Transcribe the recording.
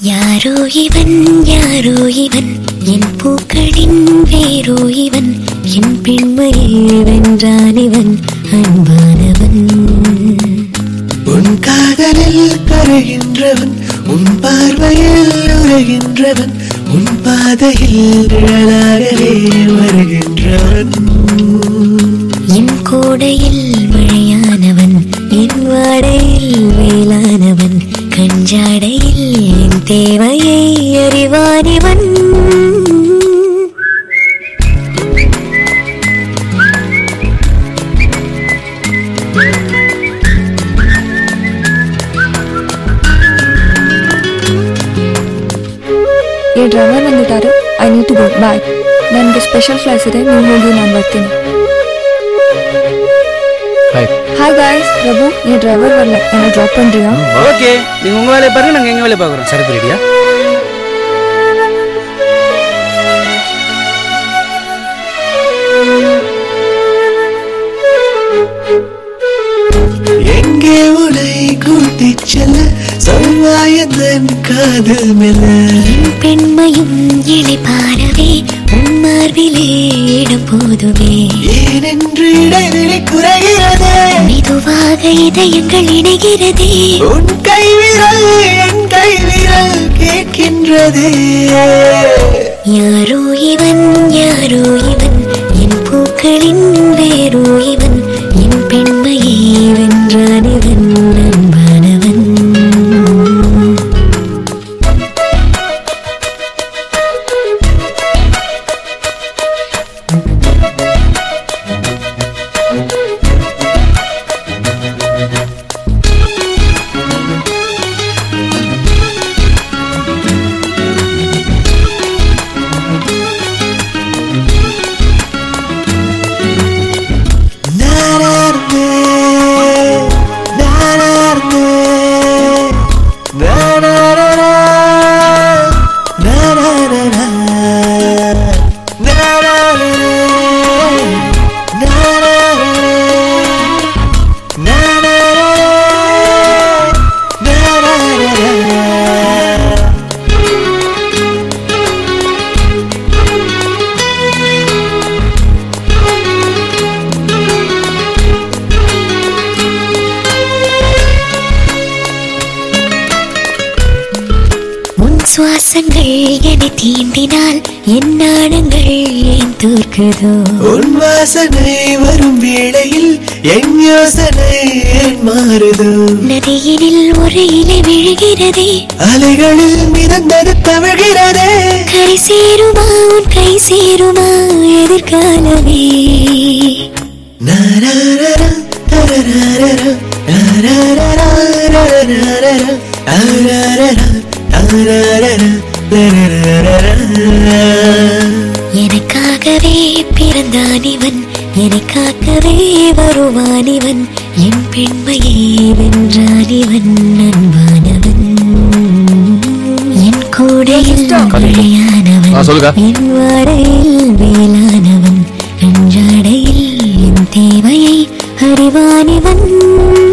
யாரோ இவன் யாரோ இவன் என் பூக்களின் வேரோ இவன் என் பெண்மையை வென்றான் இவன் அன்பானவன் உன் காதலில் கரைகின்றவன் உன் பார்வையில் உரைகின்றவன் உன் பாதையில் நிழலாகவே வருகின்றவன் என் கோடையில் மழையானவன் என் வாடையில் வேளானவன் கஞ்சாடையில் என் தேவையை அறிவானிவன் ये ड्राइवर ಬಂದಿದ್ದಾರೆ I need to go bye ನನಗೆ ಸ್ಪೆಷಲ್ ಕ್ಲಾಸ್ ಇದೆ ನೀವು ಹೋಗಿ ನಾನು ಬರ್ತೀನಿ ಹಾಯ್ गाइस ಪ್ರಭು ಈ ಡ್ರೈವರ್ வரல என்ன ಡ್ರಾಪ್ பண்றியா ஓகே நீங்க உங்க வேலைய பாருங்க நாங்க எங்க வேலைய பாக்குறோம் சரக்கு ரெடியா எங்கே உன்னை கூட்டிச் செல்ல சொல்வாயதன் காதல் மெல்ல என் பெண்மையும் இளைப்பாரவே உன் மார்பிலே இடம் போதுவே ஏனென்று இடைவெளி குறைகிறதே மெதுவாக இதயங்கள் இணைகிறதே உன் கைவிரல் என் கைவிரல் கேட்கின்றதே யாரோ இவன் என் பூக்களின் வேரோ இவன் என் பெண்மையை வென்றான் இவன் அன்பானவன் சுவாசங்கள் என்னை தீண்டினால் என் நாணங்கள் ஏன் தோற்குதோ உன் வாசனை வரும் வேளையில் என் யோசனை ஏன் மாறுதோ நதியினில் ஒரு இலை விழுகிறதே அலைகளில் மிதந்தது தவழ்கிறதே கரை சேருமா உன் கை சேருமா எதிர்காலமே நாராரரா தரரரரா நாராரரா ஆராரரா எனக்காகவே பிறந்தான் இவன் எனக்காகவே வருவான் இவன் என் பெண்மையை வென்றான் இவன் அன்பானவன் என் கூடையில் மழையானவன் என் வாடையில் வேளானவன் அன்றாடையில் என் தேவையை அறிவான் இவன்